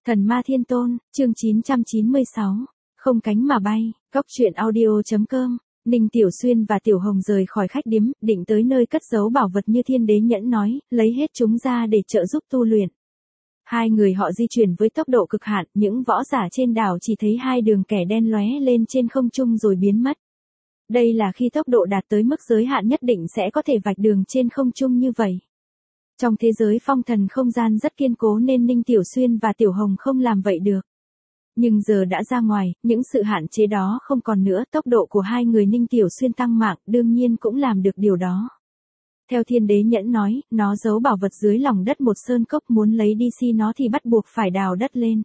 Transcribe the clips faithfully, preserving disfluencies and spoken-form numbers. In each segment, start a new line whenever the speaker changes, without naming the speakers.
Thần Ma Thiên Tôn, chương chín trăm chín mươi sáu, không cánh mà bay, Cóc truyện audio.com. Ninh Tiểu Xuyên và Tiểu Hồng rời khỏi khách điếm, định tới nơi cất giấu bảo vật như Thiên Đế Nhẫn nói, lấy hết chúng ra để trợ giúp tu luyện. Hai người họ di chuyển với tốc độ cực hạn, những võ giả trên đảo chỉ thấy hai đường kẻ đen lóe lên trên không trung rồi biến mất. Đây là khi tốc độ đạt tới mức giới hạn nhất định sẽ có thể vạch đường trên không trung như vậy. Trong thế giới phong thần không gian rất kiên cố nên Ninh Tiểu Xuyên và Tiểu Hồng không làm vậy được. Nhưng giờ đã ra ngoài, những sự hạn chế đó không còn nữa, tốc độ của hai người Ninh Tiểu Xuyên tăng mạng, đương nhiên cũng làm được điều đó. Theo Thiên Đế Nhẫn nói, nó giấu bảo vật dưới lòng đất một sơn cốc, muốn lấy đi xi nó thì bắt buộc phải đào đất lên.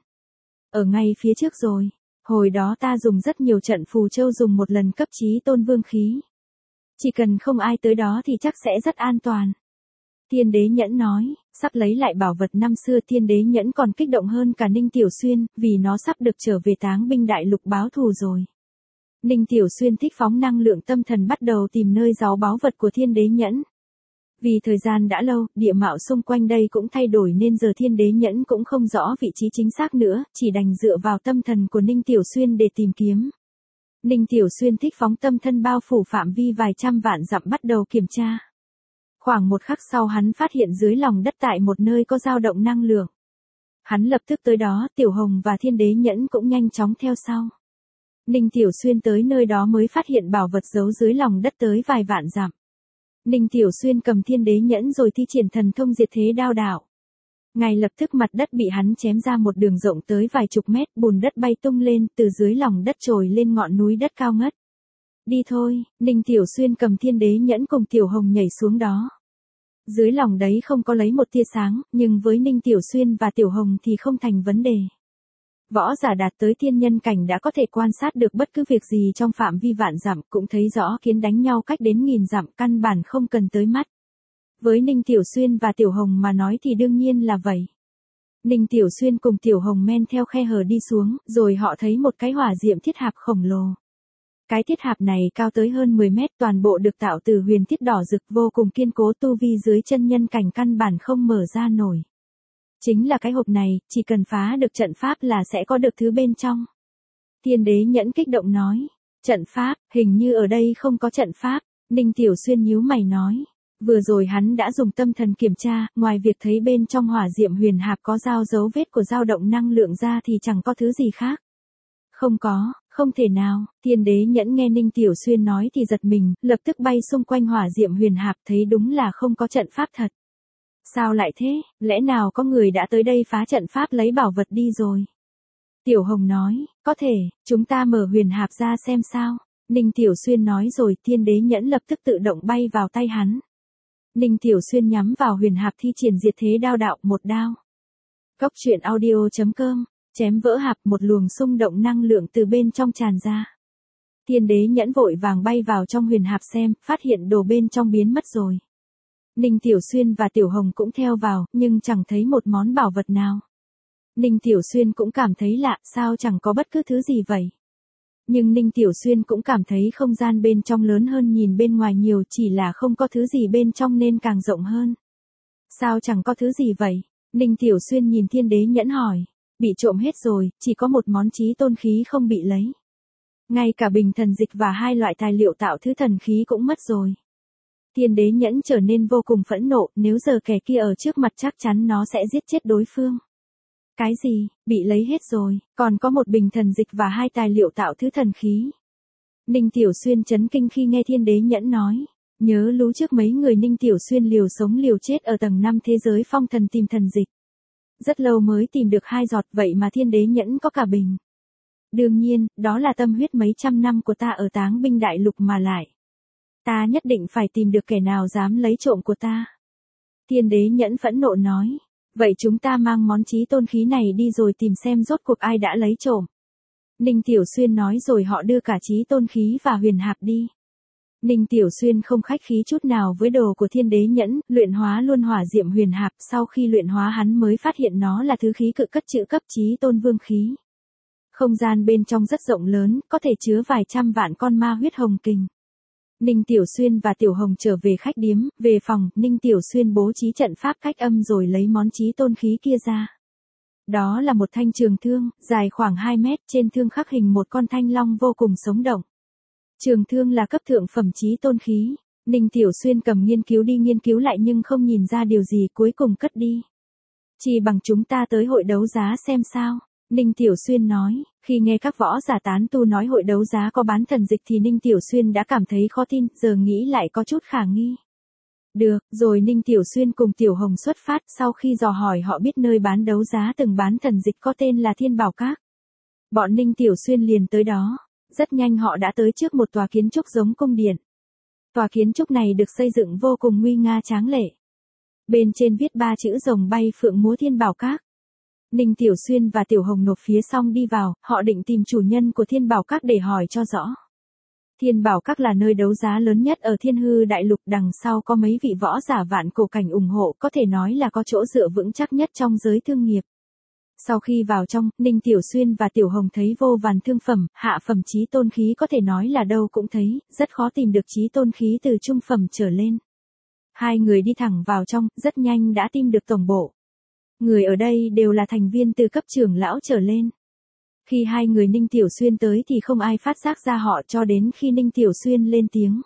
Ở ngay phía trước rồi, hồi đó ta dùng rất nhiều trận phù châu dùng một lần cấp chí tôn vương khí. Chỉ cần không ai tới đó thì chắc sẽ rất an toàn. Thiên Đế Nhẫn nói, sắp lấy lại bảo vật năm xưa. Thiên Đế Nhẫn còn kích động hơn cả Ninh Tiểu Xuyên, vì nó sắp được trở về Táng Binh Đại Lục báo thù rồi. Ninh Tiểu Xuyên thích phóng năng lượng tâm thần, bắt đầu tìm nơi giấu báu vật của Thiên Đế Nhẫn. Vì thời gian đã lâu, địa mạo xung quanh đây cũng thay đổi nên giờ Thiên Đế Nhẫn cũng không rõ vị trí chính xác nữa, chỉ đành dựa vào tâm thần của Ninh Tiểu Xuyên để tìm kiếm. Ninh Tiểu Xuyên thích phóng tâm thân bao phủ phạm vi vài trăm vạn dặm, bắt đầu kiểm tra. Khoảng một khắc sau hắn phát hiện dưới lòng đất tại một nơi có dao động năng lượng. Hắn lập tức tới đó, Tiểu Hồng và Thiên Đế Nhẫn cũng nhanh chóng theo sau. Ninh Tiểu Xuyên tới nơi đó mới phát hiện bảo vật giấu dưới lòng đất tới vài vạn dặm. Ninh Tiểu Xuyên cầm Thiên Đế Nhẫn rồi thi triển thần thông diệt thế đao đạo. Ngay lập tức mặt đất bị hắn chém ra một đường rộng tới vài chục mét, bùn đất bay tung lên, từ dưới lòng đất trồi lên ngọn núi đất cao ngất. Đi thôi, Ninh Tiểu Xuyên cầm Thiên Đế Nhẫn cùng Tiểu Hồng nhảy xuống đó. Dưới lòng đấy không có lấy một tia sáng, nhưng với Ninh Tiểu Xuyên và Tiểu Hồng thì không thành vấn đề. Võ giả đạt tới thiên nhân cảnh đã có thể quan sát được bất cứ việc gì trong phạm vi vạn dặm, cũng thấy rõ kiến đánh nhau cách đến nghìn dặm, căn bản không cần tới mắt. Với Ninh Tiểu Xuyên và Tiểu Hồng mà nói thì đương nhiên là vậy. Ninh Tiểu Xuyên cùng Tiểu Hồng men theo khe hở đi xuống, rồi họ thấy một cái hỏa diệm thiết hạp khổng lồ. Cái thiết hạp này cao tới hơn mười mét, toàn bộ được tạo từ huyền thiết đỏ rực, vô cùng kiên cố, tu vi dưới chân nhân cảnh căn bản không mở ra nổi. Chính là cái hộp này, chỉ cần phá được trận pháp là sẽ có được thứ bên trong. Thiên Đế Nhẫn kích động nói, trận pháp, hình như ở đây không có trận pháp. Ninh Tiểu Xuyên nhíu mày nói, vừa rồi hắn đã dùng tâm thần kiểm tra, ngoài việc thấy bên trong hỏa diệm huyền hạp có dao dấu vết của dao động năng lượng ra thì chẳng có thứ gì khác. Không có, không thể nào. Thiên Đế Nhẫn nghe Ninh Tiểu Xuyên nói thì giật mình, lập tức bay xung quanh hỏa diệm huyền hạp, thấy đúng là không có trận pháp thật. Sao lại thế, lẽ nào có người đã tới đây phá trận pháp lấy bảo vật đi rồi? Tiểu Hồng nói, có thể, chúng ta mở huyền hạp ra xem sao. Ninh Tiểu Xuyên nói rồi, Thiên Đế Nhẫn lập tức tự động bay vào tay hắn. Ninh Tiểu Xuyên nhắm vào huyền hạp thi triển diệt thế đao đạo, một đao. Cóc truyện audio.com. Chém vỡ hạp, một luồng xung động năng lượng từ bên trong tràn ra. Thiên Đế Nhẫn vội vàng bay vào trong huyền hạp xem, phát hiện đồ bên trong biến mất rồi. Ninh Tiểu Xuyên và Tiểu Hồng cũng theo vào, nhưng chẳng thấy một món bảo vật nào. Ninh Tiểu Xuyên cũng cảm thấy lạ, sao chẳng có bất cứ thứ gì vậy. Nhưng Ninh Tiểu Xuyên cũng cảm thấy không gian bên trong lớn hơn nhìn bên ngoài nhiều, chỉ là không có thứ gì bên trong nên càng rộng hơn. Sao chẳng có thứ gì vậy? Ninh Tiểu Xuyên nhìn Thiên Đế Nhẫn hỏi. Bị trộm hết rồi, chỉ có một món chí tôn khí không bị lấy. Ngay cả bình thần dịch và hai loại tài liệu tạo thứ thần khí cũng mất rồi. Thiên Đế Nhẫn trở nên vô cùng phẫn nộ, nếu giờ kẻ kia ở trước mặt chắc chắn nó sẽ giết chết đối phương. Cái gì, bị lấy hết rồi, còn có một bình thần dịch và hai tài liệu tạo thứ thần khí. Ninh Tiểu Xuyên chấn kinh khi nghe Thiên Đế Nhẫn nói. Nhớ lú trước mấy người Ninh Tiểu Xuyên liều sống liều chết ở tầng năm thế giới phong thần tìm thần dịch. Rất lâu mới tìm được hai giọt, vậy mà Thiên Đế Nhẫn có cả bình. Đương nhiên, đó là tâm huyết mấy trăm năm của ta ở Táng Binh Đại Lục mà lại. Ta nhất định phải tìm được kẻ nào dám lấy trộm của ta. Thiên Đế Nhẫn phẫn nộ nói. Vậy chúng ta mang món chí tôn khí này đi rồi tìm xem rốt cuộc ai đã lấy trộm. Ninh Tiểu Xuyên nói rồi họ đưa cả chí tôn khí và huyền hạp đi. Ninh Tiểu Xuyên không khách khí chút nào với đồ của Thiên Đế Nhẫn, luyện hóa luôn hỏa diệm huyền hạp, sau khi luyện hóa hắn mới phát hiện nó là thứ khí cự cất chữ cấp chí tôn vương khí. Không gian bên trong rất rộng lớn, có thể chứa vài trăm vạn con ma huyết hồng kình. Ninh Tiểu Xuyên và Tiểu Hồng trở về khách điếm, về phòng, Ninh Tiểu Xuyên bố trí trận pháp cách âm rồi lấy món chí tôn khí kia ra. Đó là một thanh trường thương, dài khoảng hai mét, trên thương khắc hình một con thanh long vô cùng sống động. Trường thương là cấp thượng phẩm chí tôn khí. Ninh Tiểu Xuyên cầm nghiên cứu đi nghiên cứu lại nhưng không nhìn ra điều gì, cuối cùng cất đi. Chỉ bằng chúng ta tới hội đấu giá xem sao. Ninh Tiểu Xuyên nói, khi nghe các võ giả tán tu nói hội đấu giá có bán thần dịch thì Ninh Tiểu Xuyên đã cảm thấy khó tin, giờ nghĩ lại có chút khả nghi. Được, rồi Ninh Tiểu Xuyên cùng Tiểu Hồng xuất phát, sau khi dò hỏi họ biết nơi bán đấu giá từng bán thần dịch có tên là Thiên Bảo Các. Bọn Ninh Tiểu Xuyên liền tới đó, rất nhanh họ đã tới trước một tòa kiến trúc giống cung điện. Tòa kiến trúc này được xây dựng vô cùng nguy nga tráng lệ. Bên trên viết ba chữ rồng bay phượng múa Thiên Bảo Các. Ninh Tiểu Xuyên và Tiểu Hồng nộp phía xong đi vào, họ định tìm chủ nhân của Thiên Bảo Các để hỏi cho rõ. Thiên Bảo Các là nơi đấu giá lớn nhất ở Thiên Hư Đại Lục, đằng sau có mấy vị võ giả vạn cổ cảnh ủng hộ, có thể nói là có chỗ dựa vững chắc nhất trong giới thương nghiệp. Sau khi vào trong, Ninh Tiểu Xuyên và Tiểu Hồng thấy vô vàn thương phẩm, hạ phẩm chí tôn khí có thể nói là đâu cũng thấy, rất khó tìm được chí tôn khí từ trung phẩm trở lên. Hai người đi thẳng vào trong, rất nhanh đã tìm được tổng bộ. Người ở đây đều là thành viên từ cấp trưởng lão trở lên. Khi hai người Ninh Tiểu Xuyên tới thì không ai phát giác ra họ cho đến khi Ninh Tiểu Xuyên lên tiếng.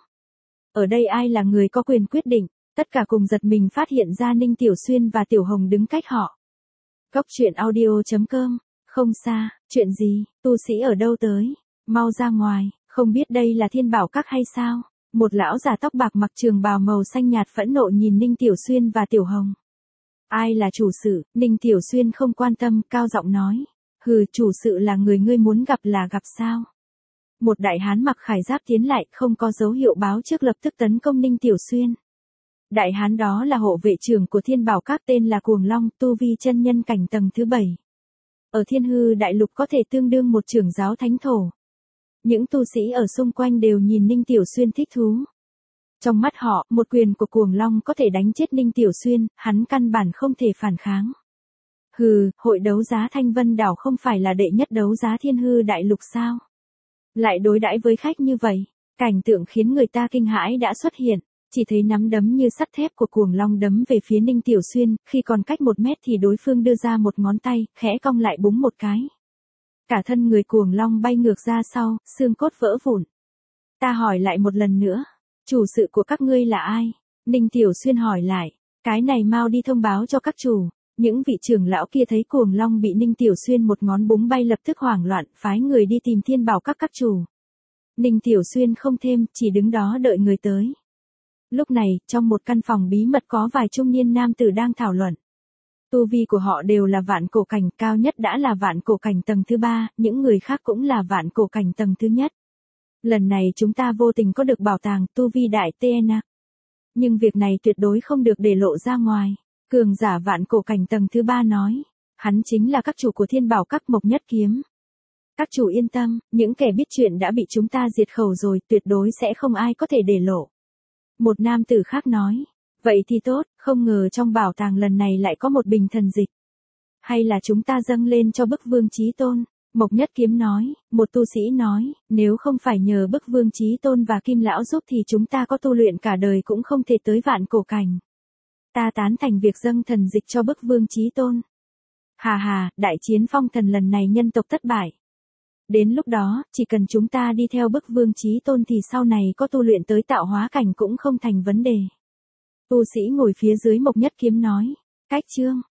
Ở đây ai là người có quyền quyết định, tất cả cùng giật mình phát hiện ra Ninh Tiểu Xuyên và Tiểu Hồng đứng cách họ. Cốc truyện audio chấm com, không xa, chuyện gì, tu sĩ ở đâu tới, mau ra ngoài, không biết đây là Thiên Bảo Các hay sao? Một lão già tóc bạc mặc trường bào màu xanh nhạt phẫn nộ nhìn Ninh Tiểu Xuyên và Tiểu Hồng. Ai là chủ sự? Ninh Tiểu Xuyên không quan tâm, cao giọng nói. Hừ, chủ sự là người ngươi muốn gặp là gặp sao? Một đại hán mặc khải giáp tiến lại, không có dấu hiệu báo trước lập tức tấn công Ninh Tiểu Xuyên. Đại hán đó là hộ vệ trưởng của Thiên Bảo Các tên là Cuồng Long, tu vi chân nhân cảnh tầng thứ bảy. Ở Thiên Hư Đại Lục có thể tương đương một trưởng giáo thánh thổ. Những tu sĩ ở xung quanh đều nhìn Ninh Tiểu Xuyên thích thú. Trong mắt họ, một quyền của Cuồng Long có thể đánh chết Ninh Tiểu Xuyên, hắn căn bản không thể phản kháng. Hừ, hội đấu giá Thanh Vân Đảo không phải là đệ nhất đấu giá Thiên Hư Đại Lục sao? Lại đối đãi với khách như vậy, cảnh tượng khiến người ta kinh hãi đã xuất hiện, chỉ thấy nắm đấm như sắt thép của Cuồng Long đấm về phía Ninh Tiểu Xuyên, khi còn cách một mét thì đối phương đưa ra một ngón tay, khẽ cong lại búng một cái. Cả thân người Cuồng Long bay ngược ra sau, xương cốt vỡ vụn. Ta hỏi lại một lần nữa, chủ sự của các ngươi là ai? Ninh Tiểu Xuyên hỏi lại, cái này mau đi thông báo cho các chủ. Những vị trưởng lão kia thấy Cuồng Long bị Ninh Tiểu Xuyên một ngón búng bay lập tức hoảng loạn, phái người đi tìm Thiên Bảo Các các chủ. Ninh Tiểu Xuyên không thêm, chỉ đứng đó đợi người tới. Lúc này, trong một căn phòng bí mật có vài trung niên nam tử đang thảo luận. Tu vi của họ đều là vạn cổ cảnh, cao nhất đã là vạn cổ cảnh tầng thứ ba, những người khác cũng là vạn cổ cảnh tầng thứ nhất. Lần này chúng ta vô tình có được bảo tàng tu vi đại tê en a. Nhưng việc này tuyệt đối không được để lộ ra ngoài. Cường giả vạn cổ cảnh tầng thứ ba nói, hắn chính là các chủ của Thiên Bảo Các Mộc Nhất Kiếm. Các chủ yên tâm, những kẻ biết chuyện đã bị chúng ta diệt khẩu rồi, tuyệt đối sẽ không ai có thể để lộ. Một nam tử khác nói, vậy thì tốt, không ngờ trong bảo tàng lần này lại có một bình thần dịch. Hay là chúng ta dâng lên cho Bức Vương Chí Tôn? Mộc Nhất Kiếm nói, một tu sĩ nói, nếu không phải nhờ Bức Vương Chí Tôn và Kim Lão giúp thì chúng ta có tu luyện cả đời cũng không thể tới vạn cổ cảnh. Ta tán thành việc dâng thần dịch cho Bức Vương Chí Tôn. Hà hà, đại chiến phong thần lần này nhân tộc thất bại. Đến lúc đó, chỉ cần chúng ta đi theo Bức Vương Chí Tôn thì sau này có tu luyện tới tạo hóa cảnh cũng không thành vấn đề. Tu sĩ ngồi phía dưới Mộc Nhất Kiếm nói, cách chương.